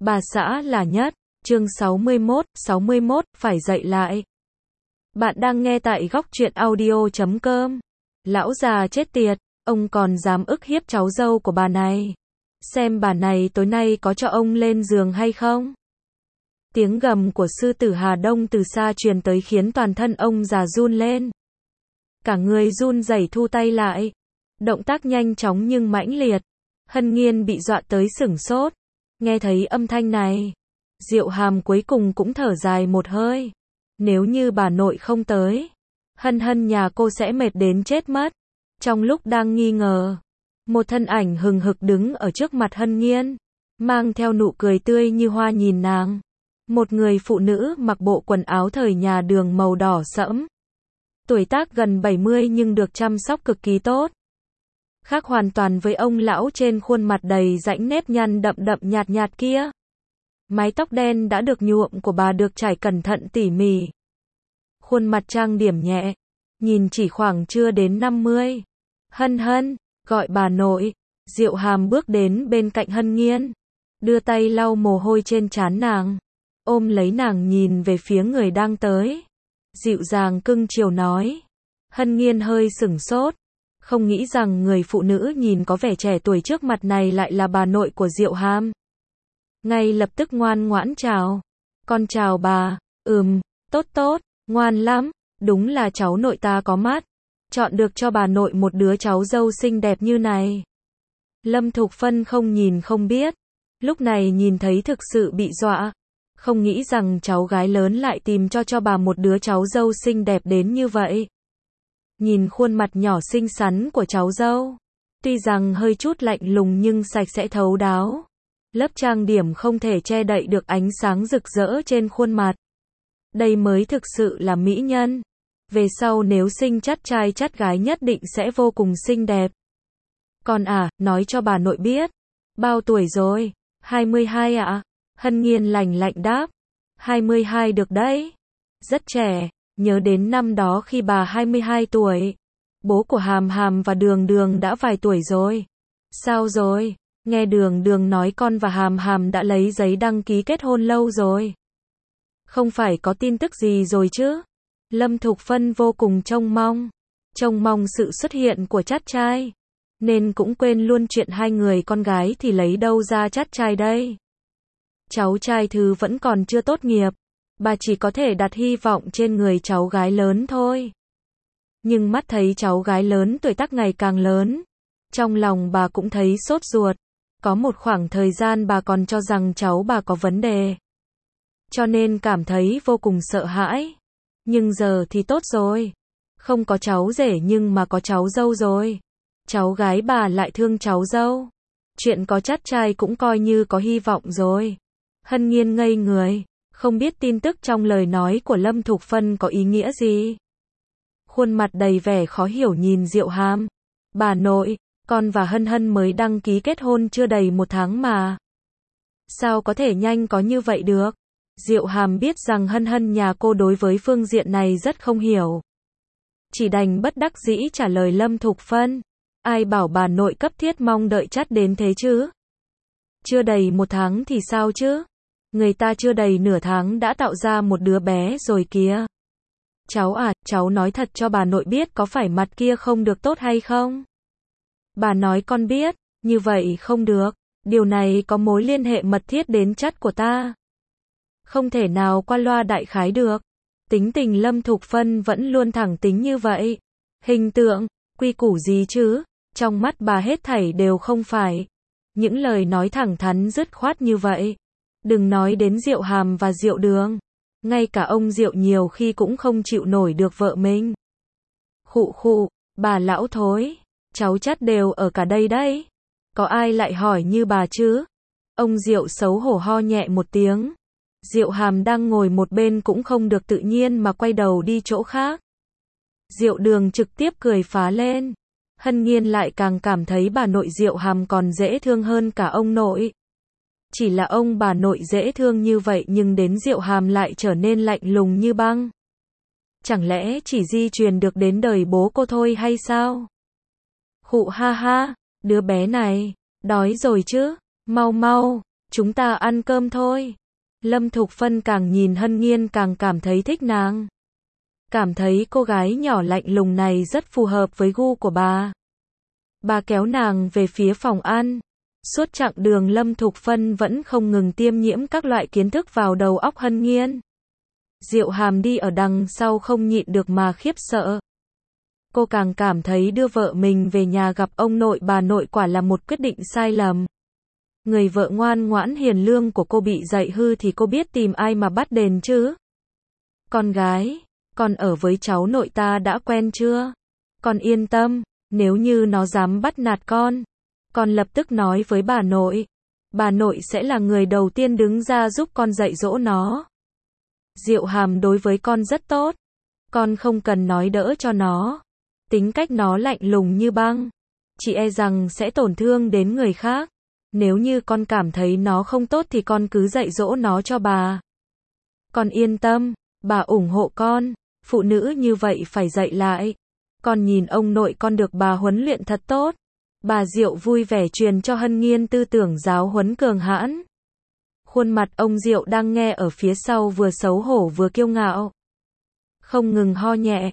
Bà xã là nhất. Chương 61, phải dậy lại. Bạn đang nghe tại góc truyện audio.com. Lão già chết tiệt, ông còn dám ức hiếp cháu dâu của bà này. Xem bà này tối nay có cho ông lên giường hay không? Tiếng gầm của sư tử Hà Đông từ xa truyền tới khiến toàn thân ông già run lên. Cả người run rẩy thu tay lại. Động tác nhanh chóng nhưng mãnh liệt. Hân Nghiên bị dọa tới sửng sốt. Nghe thấy âm thanh này, Diệu Hàm cuối cùng cũng thở dài một hơi. Nếu như bà nội không tới, Hân Hân nhà cô sẽ mệt đến chết mất. Trong lúc đang nghi ngờ, một thân ảnh hừng hực đứng ở trước mặt Hân Nghiên, mang theo nụ cười tươi như hoa nhìn nàng. Một người phụ nữ mặc bộ quần áo thời nhà Đường màu đỏ sẫm. Tuổi tác gần 70 nhưng được chăm sóc cực kỳ tốt. Khác hoàn toàn với ông lão trên khuôn mặt đầy rãnh nếp nhăn đậm đậm nhạt nhạt kia. Mái tóc đen đã được nhuộm của bà được trải cẩn thận tỉ mỉ. Khuôn mặt trang điểm nhẹ, nhìn chỉ khoảng chưa đến 50. Hân Hân, gọi bà nội. Diệu Hàm bước đến bên cạnh Hân Nghiên, đưa tay lau mồ hôi trên trán nàng, ôm lấy nàng nhìn về phía người đang tới. Dịu dàng cưng chiều nói. Hân Nghiên hơi sửng sốt, không nghĩ rằng người phụ nữ nhìn có vẻ trẻ tuổi trước mặt này lại là bà nội của Diệu Hàm. Ngay lập tức ngoan ngoãn chào. Con chào bà. Tốt tốt, ngoan lắm, đúng là cháu nội ta có mắt. Chọn được cho bà nội một đứa cháu dâu xinh đẹp như này. Lâm Thục Phân không nhìn không biết, lúc này nhìn thấy thực sự bị dọa. Không nghĩ rằng cháu gái lớn lại tìm cho bà một đứa cháu dâu xinh đẹp đến như vậy. Nhìn khuôn mặt nhỏ xinh xắn của cháu dâu, tuy rằng hơi chút lạnh lùng nhưng sạch sẽ thấu đáo. Lớp trang điểm không thể che đậy được ánh sáng rực rỡ trên khuôn mặt. Đây mới thực sự là mỹ nhân. Về sau nếu sinh chắt trai chắt gái nhất định sẽ vô cùng xinh đẹp. Con nói cho bà nội biết. Bao tuổi rồi? 22 ạ. Hân Nghiên lành lạnh đáp. 22 được đấy. Rất trẻ. Nhớ đến năm đó khi bà 22 tuổi. Bố của Hàm Hàm và Đường Đường đã vài tuổi rồi. Sao rồi? Nghe Đường Đường nói con và Hàm Hàm đã lấy giấy đăng ký kết hôn lâu rồi. Không phải có tin tức gì rồi chứ? Lâm Thục Phân vô cùng trông mong sự xuất hiện của chắt trai. Nên cũng quên luôn chuyện hai người con gái thì lấy đâu ra chắt trai đây. Cháu trai thứ vẫn còn chưa tốt nghiệp. Bà chỉ có thể đặt hy vọng trên người cháu gái lớn thôi. Nhưng mắt thấy cháu gái lớn tuổi tác ngày càng lớn, trong lòng bà cũng thấy sốt ruột. Có một khoảng thời gian bà còn cho rằng cháu bà có vấn đề, cho nên cảm thấy vô cùng sợ hãi. Nhưng giờ thì tốt rồi. Không có cháu rể nhưng mà có cháu dâu rồi. Cháu gái bà lại thương cháu dâu. Chuyện có chắt trai cũng coi như có hy vọng rồi. Hân Nghiên ngây người, không biết tin tức trong lời nói của Lâm Thục Phân có ý nghĩa gì. Khuôn mặt đầy vẻ khó hiểu nhìn Diệu Hàm. Bà nội, con và Hân Hân mới đăng ký kết hôn chưa đầy 1 tháng mà. Sao có thể nhanh có như vậy được? Diệu Hàm biết rằng Hân Hân nhà cô đối với phương diện này rất không hiểu. Chỉ đành bất đắc dĩ trả lời Lâm Thục Phân. Ai bảo bà nội cấp thiết mong đợi chắt đến thế chứ? Chưa đầy 1 tháng thì sao chứ? Người ta chưa đầy nửa tháng đã tạo ra một đứa bé rồi kìa. Cháu nói thật cho bà nội biết có phải mặt kia không được tốt hay không? Bà nói con biết, như vậy không được. Điều này có mối liên hệ mật thiết đến chắt của ta. Không thể nào qua loa đại khái được. Tính tình Lâm Thục Phân vẫn luôn thẳng tính như vậy. Hình tượng, quy củ gì chứ? Trong mắt bà hết thảy đều không phải. Những lời nói thẳng thắn dứt khoát như vậy. Đừng nói đến Diệu Hàm và Diệu Đường. Ngay cả ông Diệu nhiều khi cũng không chịu nổi được vợ mình. Khụ, bà lão thối. Cháu chắt đều ở cả đây đấy. Có ai lại hỏi như bà chứ? Ông Diệu xấu hổ ho nhẹ một tiếng. Diệu Hàm đang ngồi một bên cũng không được tự nhiên mà quay đầu đi chỗ khác. Diệu Đường trực tiếp cười phá lên. Hân Nghiên lại càng cảm thấy bà nội Diệu Hàm còn dễ thương hơn cả ông nội. Chỉ là ông bà nội dễ thương như vậy nhưng đến Diệu Hàm lại trở nên lạnh lùng như băng. Chẳng lẽ chỉ di truyền được đến đời bố cô thôi hay sao? Khụ ha ha, đứa bé này, đói rồi chứ? Mau, Chúng ta ăn cơm thôi. Lâm Thục Phân càng nhìn Hân Nhiên càng cảm thấy thích nàng. Cảm thấy cô gái nhỏ lạnh lùng này rất phù hợp với gu của bà. Bà kéo nàng về phía phòng ăn. Suốt chặng đường Lâm Thục Phân vẫn không ngừng tiêm nhiễm các loại kiến thức vào đầu óc Hân Nhiên. Diệu Hàm đi ở đằng sau không nhịn được mà khiếp sợ. Cô càng cảm thấy đưa vợ mình về nhà gặp ông nội bà nội quả là một quyết định sai lầm. Người vợ ngoan ngoãn hiền lương của cô bị dạy hư thì cô biết tìm ai mà bắt đền chứ? Con gái, con ở với cháu nội ta đã quen chưa? Con yên tâm, nếu như nó dám bắt nạt con lập tức nói với bà nội. Bà nội sẽ là người đầu tiên đứng ra giúp con dạy dỗ nó. Diệu Hàm đối với con rất tốt. Con không cần nói đỡ cho nó. Tính cách nó lạnh lùng như băng. Chị e rằng sẽ tổn thương đến người khác. Nếu như con cảm thấy nó không tốt thì con cứ dạy dỗ nó cho bà. Con yên tâm, bà ủng hộ con. Phụ nữ như vậy phải dạy lại. Con nhìn ông nội con được bà huấn luyện thật tốt. Bà Diệu vui vẻ truyền cho Hân Nhiên tư tưởng giáo huấn cường hãn. Khuôn mặt ông Diệu đang nghe ở phía sau vừa xấu hổ vừa kiêu ngạo. Không ngừng ho nhẹ,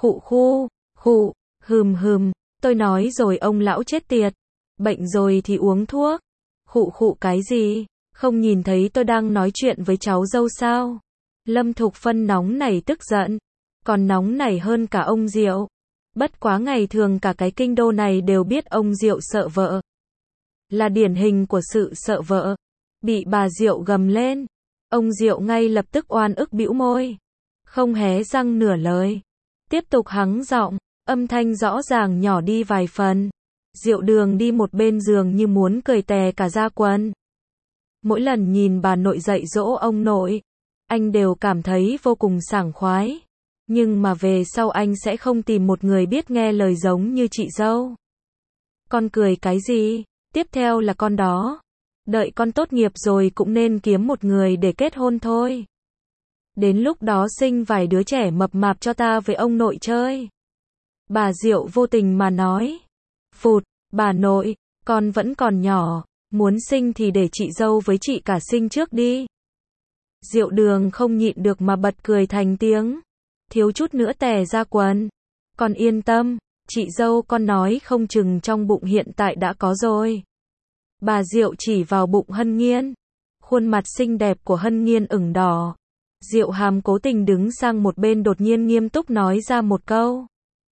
khụ, hừm, tôi nói rồi ông lão chết tiệt. Bệnh rồi thì uống thuốc. Khụ cái gì? Không nhìn thấy tôi đang nói chuyện với cháu dâu sao? Lâm Thục Phân nóng nảy tức giận. Còn nóng nảy hơn cả ông Diệu. Bất quá ngày thường cả cái kinh đô này đều biết ông Diệu sợ vợ. Là điển hình của sự sợ vợ. Bị bà Diệu gầm lên. Ông Diệu ngay lập tức oan ức bĩu môi. Không hé răng nửa lời. Tiếp tục hắng giọng, âm thanh rõ ràng nhỏ đi vài phần. Diệu Đường đi một bên giường như muốn cười tè cả da quần. Mỗi lần nhìn bà nội dạy dỗ ông nội, anh đều cảm thấy vô cùng sảng khoái. Nhưng mà về sau anh sẽ không tìm một người biết nghe lời giống như chị dâu. Con cười cái gì? Tiếp theo là con đó. Đợi con tốt nghiệp rồi cũng nên kiếm một người để kết hôn thôi. Đến lúc đó sinh vài đứa trẻ mập mạp cho ta với ông nội chơi. Bà Diệu vô tình mà nói. Phụt, bà nội, con vẫn còn nhỏ, muốn sinh thì để chị dâu với chị cả sinh trước đi. Diệu Đường không nhịn được mà bật cười thành tiếng. Thiếu chút nữa tè ra quần. Con yên tâm, chị dâu con nói không chừng trong bụng hiện tại đã có rồi. Bà Diệu chỉ vào bụng Hân Nhiên. Khuôn mặt xinh đẹp của Hân Nhiên ửng đỏ. Diệu Hàm cố tình đứng sang một bên đột nhiên nghiêm túc nói ra một câu.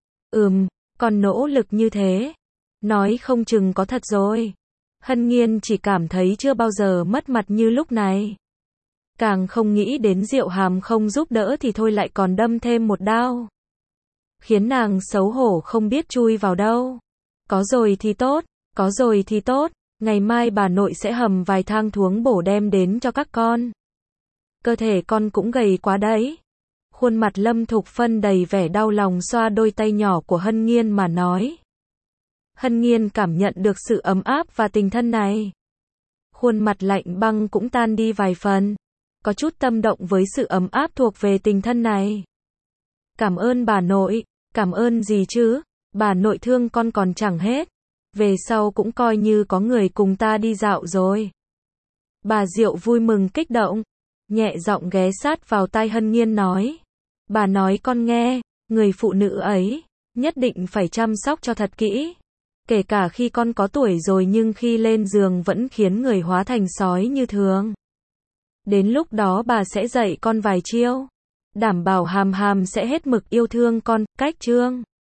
Con nỗ lực như thế. Nói không chừng có thật rồi. Hân Nhiên chỉ cảm thấy chưa bao giờ mất mặt như lúc này. Càng không nghĩ đến Diệu Hàm không giúp đỡ thì thôi lại còn đâm thêm một đao. Khiến nàng xấu hổ không biết chui vào đâu. Có rồi thì tốt, ngày mai bà nội sẽ hầm vài thang thuốc bổ đem đến cho các con. Cơ thể con cũng gầy quá đấy. Khuôn mặt Lâm Thục Phân đầy vẻ đau lòng xoa đôi tay nhỏ của Hân Nhiên mà nói. Hân Nhiên cảm nhận được sự ấm áp và tình thân này. Khuôn mặt lạnh băng cũng tan đi vài phần. Có chút tâm động với sự ấm áp thuộc về tình thân này. Cảm ơn bà nội. Cảm ơn gì chứ? Bà nội thương con còn chẳng hết. Về sau cũng coi như có người cùng ta đi dạo rồi. Bà Diệu vui mừng kích động. Nhẹ giọng ghé sát vào tai Hân Nhiên nói. Bà nói con nghe, người phụ nữ ấy, nhất định phải chăm sóc cho thật kỹ. Kể cả khi con có tuổi rồi nhưng khi lên giường vẫn khiến người hóa thành sói như thường. Đến lúc đó bà sẽ dạy con vài chiêu. Đảm bảo Hàm Hàm sẽ hết mực yêu thương con, cách chương.